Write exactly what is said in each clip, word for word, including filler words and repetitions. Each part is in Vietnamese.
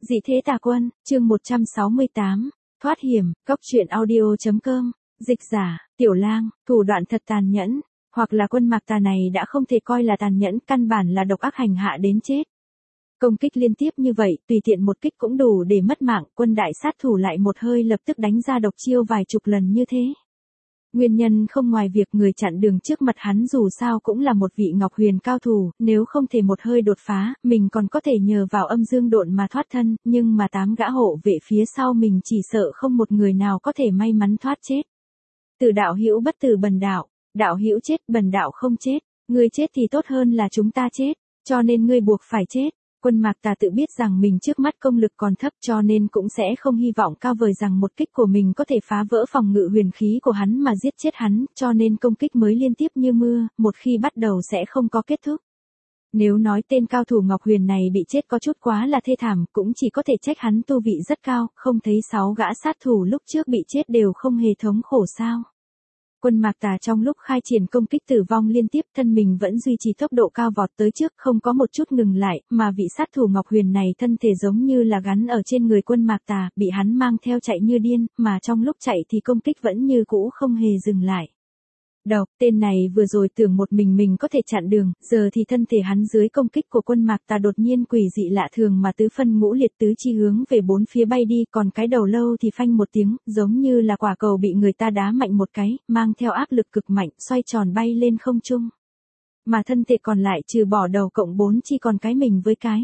Dị thế tà quân, chương một trăm sáu mươi tám, thoát hiểm, cốc truyện audio.com, dịch giả, Tiểu Lang, thủ đoạn thật tàn nhẫn, hoặc là quân mạc tà này đã không thể coi là tàn nhẫn, căn bản là độc ác hành hạ đến chết. Công kích liên tiếp như vậy, tùy tiện một kích cũng đủ để mất mạng, quân đại sát thủ lại một hơi lập tức đánh ra độc chiêu vài chục lần như thế. Nguyên nhân không ngoài việc người chặn đường trước mặt hắn dù sao cũng là một vị Ngọc Huyền cao thủ, nếu không thể một hơi đột phá, mình còn có thể nhờ vào âm dương độn mà thoát thân, nhưng mà tám gã hộ vệ phía sau mình chỉ sợ không một người nào có thể may mắn thoát chết. Từ đạo hữu bất tử bần đạo, đạo hữu chết bần đạo không chết, ngươi chết thì tốt hơn là chúng ta chết, cho nên ngươi buộc phải chết. Quân mạc tà tự biết rằng mình trước mắt công lực còn thấp cho nên cũng sẽ không hy vọng cao vời rằng một kích của mình có thể phá vỡ phòng ngự huyền khí của hắn mà giết chết hắn, cho nên công kích mới liên tiếp như mưa, một khi bắt đầu sẽ không có kết thúc. Nếu nói tên cao thủ Ngọc Huyền này bị chết có chút quá là thê thảm, cũng chỉ có thể trách hắn tu vị rất cao, không thấy sáu gã sát thủ lúc trước bị chết đều không hề thống khổ sao. Quân mạc tà trong lúc khai triển công kích tử vong liên tiếp, thân mình vẫn duy trì tốc độ cao vọt tới trước, không có một chút ngừng lại, mà vị sát thủ Ngọc Huyền này thân thể giống như là gắn ở trên người quân mạc tà, bị hắn mang theo chạy như điên, mà trong lúc chạy thì công kích vẫn như cũ không hề dừng lại. Độc, tên này vừa rồi tưởng một mình mình có thể chặn đường, giờ thì thân thể hắn dưới công kích của quân mạc tà đột nhiên quỷ dị lạ thường mà tứ phân ngũ liệt tứ chi hướng về bốn phía bay đi, còn cái đầu lâu thì phanh một tiếng, giống như là quả cầu bị người ta đá mạnh một cái, mang theo áp lực cực mạnh, xoay tròn bay lên không trung. Mà thân thể còn lại trừ bỏ đầu cộng bốn chi còn cái mình với cái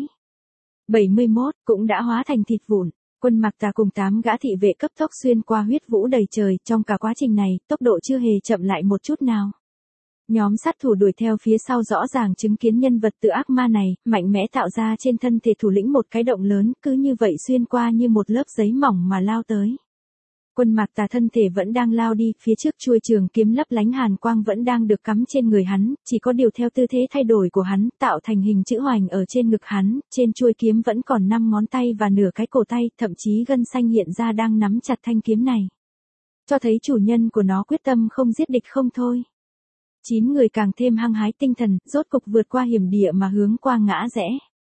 bảy mươi mốt cũng đã hóa thành thịt vụn. Quân mạc tà cùng tám gã thị vệ cấp tốc xuyên qua huyết vũ đầy trời, trong cả quá trình này, tốc độ chưa hề chậm lại một chút nào. Nhóm sát thủ đuổi theo phía sau rõ ràng chứng kiến nhân vật tự ác ma này, mạnh mẽ tạo ra trên thân thể thủ lĩnh một cái động lớn, cứ như vậy xuyên qua như một lớp giấy mỏng mà lao tới. Quân mạc tà thân thể vẫn đang lao đi, phía trước chuôi trường kiếm lấp lánh hàn quang vẫn đang được cắm trên người hắn, chỉ có điều theo tư thế thay đổi của hắn, tạo thành hình chữ hoành ở trên ngực hắn, trên chuôi kiếm vẫn còn năm ngón tay và nửa cái cổ tay, thậm chí gân xanh hiện ra đang nắm chặt thanh kiếm này. Cho thấy chủ nhân của nó quyết tâm không giết địch không thôi. Chín người càng thêm hăng hái tinh thần, rốt cục vượt qua hiểm địa mà hướng qua ngã rẽ.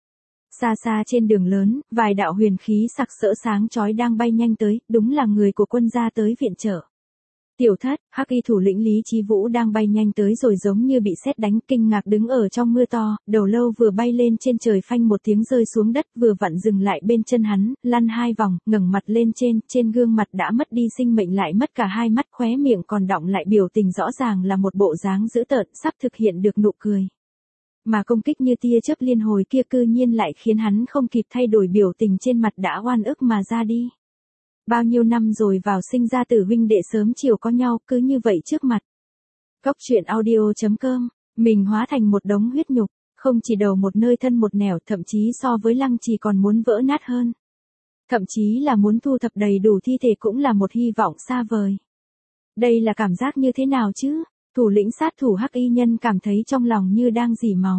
Xa xa trên đường lớn, vài đạo huyền khí sặc sỡ sáng chói đang bay nhanh tới, đúng là người của quân gia tới viện trợ. Tiểu Thất, hắc y thủ lĩnh Lý Chí Vũ đang bay nhanh tới rồi giống như bị sét đánh, kinh ngạc đứng ở trong mưa to, đầu lâu vừa bay lên trên trời phanh một tiếng rơi xuống đất, vừa vặn dừng lại bên chân hắn, lăn hai vòng, ngẩng mặt lên trên, trên gương mặt đã mất đi sinh mệnh lại mất cả hai mắt, khóe miệng còn đọng lại biểu tình rõ ràng là một bộ dáng dữ tợn, sắp thực hiện được nụ cười. Mà công kích như tia chớp liên hồi kia cư nhiên lại khiến hắn không kịp thay đổi biểu tình trên mặt đã oan ức mà ra đi. Bao nhiêu năm rồi vào sinh ra tử huynh đệ sớm chiều có nhau, cứ như vậy trước mặt. Cốc truyện audio.com, mình hóa thành một đống huyết nhục, không chỉ đầu một nơi thân một nẻo, thậm chí so với Lăng Trì còn muốn vỡ nát hơn. Thậm chí là muốn thu thập đầy đủ thi thể cũng là một hy vọng xa vời. Đây là cảm giác như thế nào chứ? Thủ lĩnh sát thủ hắc y nhân cảm thấy trong lòng như đang rỉ máu.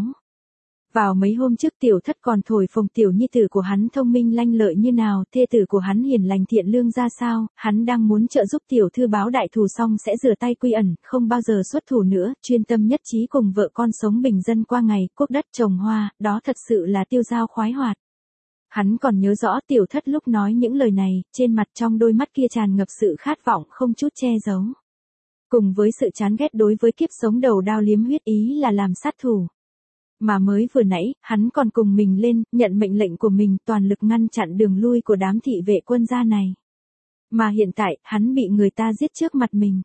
Vào mấy hôm trước Tiểu Thất còn thổi phồng tiểu nhi tử của hắn thông minh lanh lợi như nào, thê tử của hắn hiền lành thiện lương ra sao, hắn đang muốn trợ giúp tiểu thư báo đại thù xong sẽ rửa tay quy ẩn, không bao giờ xuất thủ nữa, chuyên tâm nhất trí cùng vợ con sống bình dân qua ngày, quốc đất trồng hoa, đó thật sự là tiêu dao khoái hoạt. Hắn còn nhớ rõ Tiểu Thất lúc nói những lời này, trên mặt trong đôi mắt kia tràn ngập sự khát vọng không chút che giấu. Cùng với sự chán ghét đối với kiếp sống đầu đao liếm huyết ý là làm sát thủ. Mà mới vừa nãy, hắn còn cùng mình lên, nhận mệnh lệnh của mình toàn lực ngăn chặn đường lui của đám thị vệ quân gia này. Mà hiện tại, hắn bị người ta giết trước mặt mình.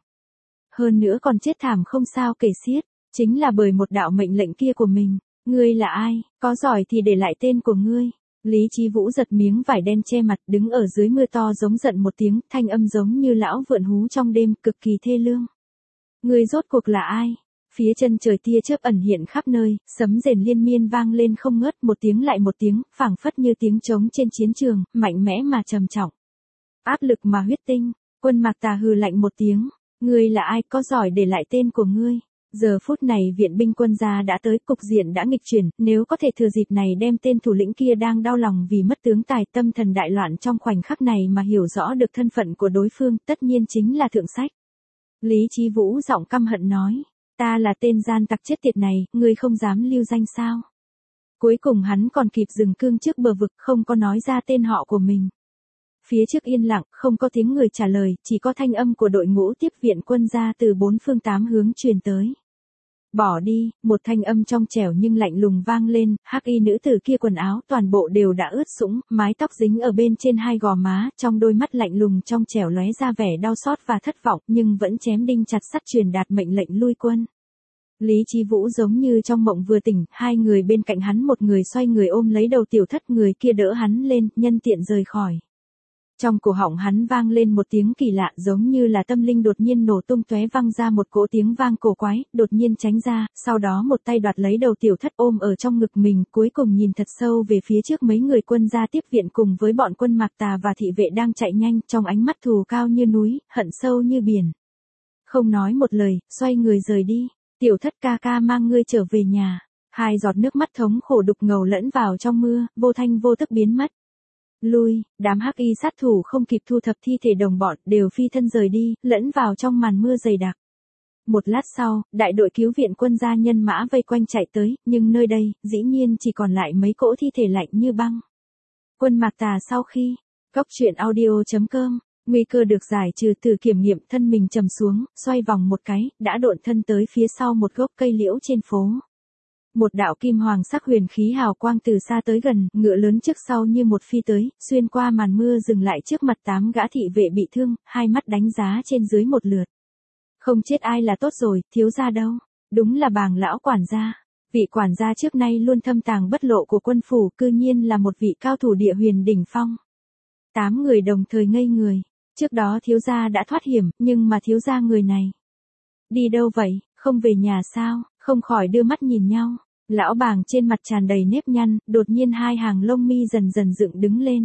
Hơn nữa còn chết thảm không sao kể xiết, chính là bởi một đạo mệnh lệnh kia của mình. Ngươi là ai, có giỏi thì để lại tên của ngươi. Lý Chí Vũ giật miếng vải đen che mặt đứng ở dưới mưa to giống giận một tiếng, thanh âm giống như lão vượn hú trong đêm, cực kỳ thê lương. Ngươi rốt cuộc là ai? Phía chân trời tia chớp ẩn hiện khắp nơi, sấm rền liên miên vang lên không ngớt, một tiếng lại một tiếng, phảng phất như tiếng trống trên chiến trường, mạnh mẽ mà trầm trọng. Áp lực mà huyết tinh, quân mạc tà hừ lạnh một tiếng, ngươi là ai, có giỏi để lại tên của ngươi. Giờ phút này viện binh quân gia đã tới, cục diện đã nghịch chuyển, nếu có thể thừa dịp này đem tên thủ lĩnh kia đang đau lòng vì mất tướng tài, tâm thần đại loạn trong khoảnh khắc này mà hiểu rõ được thân phận của đối phương, tất nhiên chính là thượng sách. Lý Chí Vũ giọng căm hận nói, ta là tên gian tặc chết tiệt này, ngươi không dám lưu danh sao? Cuối cùng hắn còn kịp dừng cương trước bờ vực, không có nói ra tên họ của mình. Phía trước yên lặng, không có tiếng người trả lời, chỉ có thanh âm của đội ngũ tiếp viện quân ra từ bốn phương tám hướng truyền tới. Bỏ đi, một thanh âm trong trẻo nhưng lạnh lùng vang lên, hắc y nữ tử kia quần áo toàn bộ đều đã ướt sũng, mái tóc dính ở bên trên hai gò má, trong đôi mắt lạnh lùng trong trẻo lóe ra vẻ đau xót và thất vọng, nhưng vẫn chém đinh chặt sắt truyền đạt mệnh lệnh lui quân. Lý Chí Vũ giống như trong mộng vừa tỉnh, hai người bên cạnh hắn một người xoay người ôm lấy đầu tiểu thất, người kia đỡ hắn lên, nhân tiện rời khỏi. Trong cổ họng hắn vang lên một tiếng kỳ lạ, giống như là tâm linh đột nhiên nổ tung tóe vang ra một cỗ tiếng vang cổ quái, đột nhiên tránh ra, sau đó một tay đoạt lấy đầu tiểu thất ôm ở trong ngực mình, cuối cùng nhìn thật sâu về phía trước mấy người quân ra tiếp viện cùng với bọn quân Mạc Tà và thị vệ đang chạy nhanh, trong ánh mắt thù cao như núi, hận sâu như biển. Không nói một lời, xoay người rời đi, tiểu thất ca ca mang ngươi trở về nhà. Hai giọt nước mắt thống khổ đục ngầu lẫn vào trong mưa, vô thanh vô tức biến mất. Lui, đám hắc y sát thủ không kịp thu thập thi thể đồng bọn, đều phi thân rời đi, lẫn vào trong màn mưa dày đặc. Một lát sau, đại đội cứu viện quân gia nhân mã vây quanh chạy tới, nhưng nơi đây, dĩ nhiên chỉ còn lại mấy cỗ thi thể lạnh như băng. Quân Mạc Tà sau khi, Cốc truyện audio chấm com, nguy cơ được giải trừ từ kiểm nghiệm, thân mình trầm xuống, xoay vòng một cái, đã độn thân tới phía sau một gốc cây liễu trên phố. Một đạo kim hoàng sắc huyền khí hào quang từ xa tới gần, ngựa lớn trước sau như một phi tới, xuyên qua màn mưa dừng lại trước mặt tám gã thị vệ bị thương, hai mắt đánh giá trên dưới một lượt. Không chết ai là tốt rồi, thiếu gia đâu? Đúng là Bàng lão quản gia. Vị quản gia trước nay luôn thâm tàng bất lộ của quân phủ, cư nhiên là một vị cao thủ địa huyền đỉnh phong. Tám người đồng thời ngây người. Trước đó thiếu gia đã thoát hiểm, nhưng mà thiếu gia người này. Đi đâu vậy, không về nhà sao? Không khỏi đưa mắt nhìn nhau. Lão Bàng trên mặt tràn đầy nếp nhăn, đột nhiên hai hàng lông mi dần dần dựng đứng lên.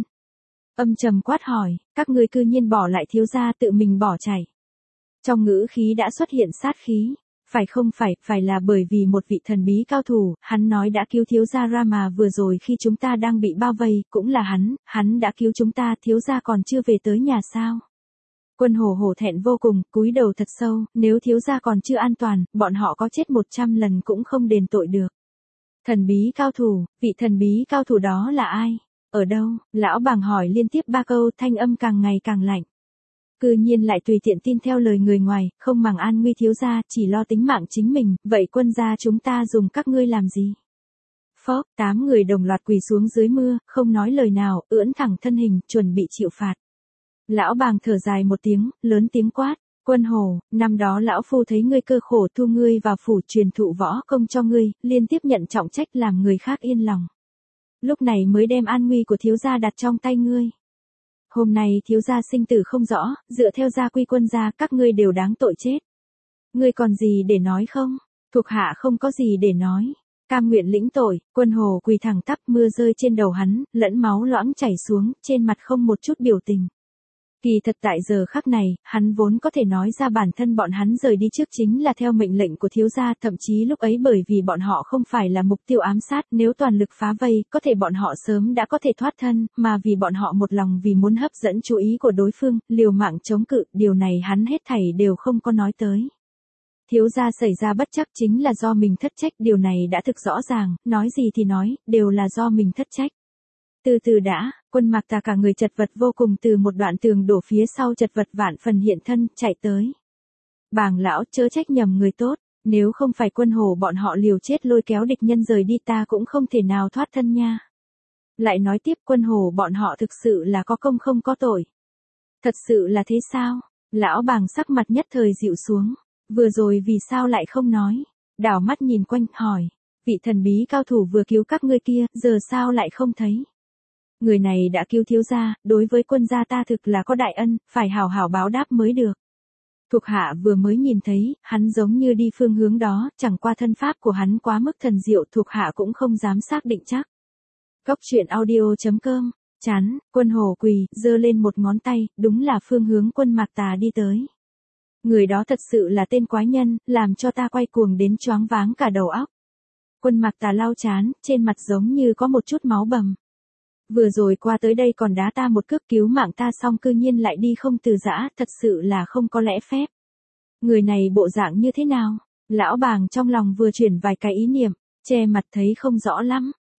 Âm trầm quát hỏi, các ngươi cư nhiên bỏ lại thiếu gia tự mình bỏ chạy. Trong ngữ khí đã xuất hiện sát khí. Phải không phải, phải là bởi vì một vị thần bí cao thủ, hắn nói đã cứu thiếu gia ra mà vừa rồi khi chúng ta đang bị bao vây, cũng là hắn, hắn đã cứu chúng ta, thiếu gia còn chưa về tới nhà sao. Quân Hổ hổ thẹn vô cùng, cúi đầu thật sâu, nếu thiếu gia còn chưa an toàn, bọn họ có chết một trăm lần cũng không đền tội được. Thần bí cao thủ, vị thần bí cao thủ đó là ai? Ở đâu? Lão Bàng hỏi liên tiếp ba câu, thanh âm càng ngày càng lạnh. Cư nhiên lại tùy tiện tin theo lời người ngoài, không màng an nguy thiếu gia, chỉ lo tính mạng chính mình, vậy quân gia chúng ta dùng các ngươi làm gì? Phốc, tám người đồng loạt quỳ xuống dưới mưa, không nói lời nào, ưỡn thẳng thân hình, chuẩn bị chịu phạt. Lão Bàng thở dài một tiếng, lớn tiếng quát, Quân Hổ, năm đó lão phu thấy ngươi cơ khổ thu ngươi vào phủ truyền thụ võ công cho ngươi, liên tiếp nhận trọng trách làm người khác yên lòng. Lúc này mới đem an nguy của thiếu gia đặt trong tay ngươi. Hôm nay thiếu gia sinh tử không rõ, dựa theo gia quy quân gia các ngươi đều đáng tội chết. Ngươi còn gì để nói không? Thuộc hạ không có gì để nói. Cam nguyện lĩnh tội, Quân Hổ quỳ thẳng tắp, mưa rơi trên đầu hắn, lẫn máu loãng chảy xuống, trên mặt không một chút biểu tình. Kỳ thật tại giờ khắc này, hắn vốn có thể nói ra bản thân bọn hắn rời đi trước chính là theo mệnh lệnh của thiếu gia, thậm chí lúc ấy bởi vì bọn họ không phải là mục tiêu ám sát, nếu toàn lực phá vây, có thể bọn họ sớm đã có thể thoát thân, mà vì bọn họ một lòng vì muốn hấp dẫn chú ý của đối phương, liều mạng chống cự, điều này hắn hết thảy đều không có nói tới. Thiếu gia xảy ra bất trắc chính là do mình thất trách, điều này đã thực rõ ràng, nói gì thì nói, đều là do mình thất trách. Từ từ đã, Quân Mạc Tà cả người chật vật vô cùng từ một đoạn tường đổ phía sau chật vật vạn phần hiện thân, chạy tới. Bàng lão chớ trách nhầm người tốt, nếu không phải Quân Hổ bọn họ liều chết lôi kéo địch nhân rời đi ta cũng không thể nào thoát thân nha. Lại nói tiếp Quân Hổ bọn họ thực sự là có công không có tội. Thật sự là thế sao? Lão Bàng sắc mặt nhất thời dịu xuống, vừa rồi vì sao lại không nói? Đảo mắt nhìn quanh, hỏi, vị thần bí cao thủ vừa cứu các ngươi kia, giờ sao lại không thấy? Người này đã cứu thiếu gia, đối với quân gia ta thực là có đại ân, phải hào hào báo đáp mới được. Thuộc hạ vừa mới nhìn thấy, hắn giống như đi phương hướng đó, chẳng qua thân pháp của hắn quá mức thần diệu, thuộc hạ cũng không dám xác định chắc. Cốc truyện audio chấm com, chán, Quân Hổ quỳ, giơ lên một ngón tay, đúng là phương hướng Quân Mạc Tà đi tới. Người đó thật sự là tên quái nhân, làm cho ta quay cuồng đến choáng váng cả đầu óc. Quân Mạc Tà lau chán, trên mặt giống như có một chút máu bầm. Vừa rồi qua tới đây còn đá ta một cước cứu mạng ta xong cư nhiên lại đi không từ giã, thật sự là không có lẽ phép. Người này bộ dạng như thế nào? Lão Bàng trong lòng vừa chuyển vài cái ý niệm, che mặt thấy không rõ lắm.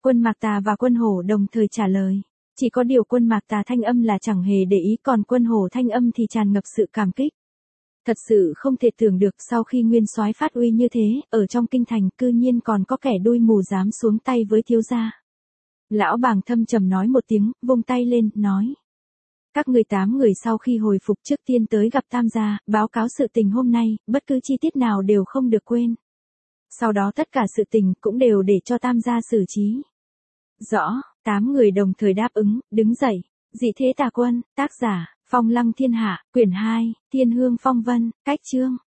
Quân Mạc Tà và Quân Hổ đồng thời trả lời. Chỉ có điều Quân Mạc Tà thanh âm là chẳng hề để ý, còn Quân Hổ thanh âm thì tràn ngập sự cảm kích. Thật sự không thể tưởng được sau khi nguyên soái phát uy như thế, ở trong kinh thành cư nhiên còn có kẻ đuôi mù dám xuống tay với thiếu gia. Lão Bàng thâm trầm nói một tiếng, vung tay lên, nói. Các người tám người sau khi hồi phục trước tiên tới gặp Tam gia, báo cáo sự tình hôm nay, bất cứ chi tiết nào đều không được quên. Sau đó tất cả sự tình cũng đều để cho Tam gia xử trí. Rõ, tám người đồng thời đáp ứng, đứng dậy. Dị thế tà quân, tác giả, Phong Lăng Thiên Hạ, quyển hai, Thiên Hương Phong Vân, cách chương.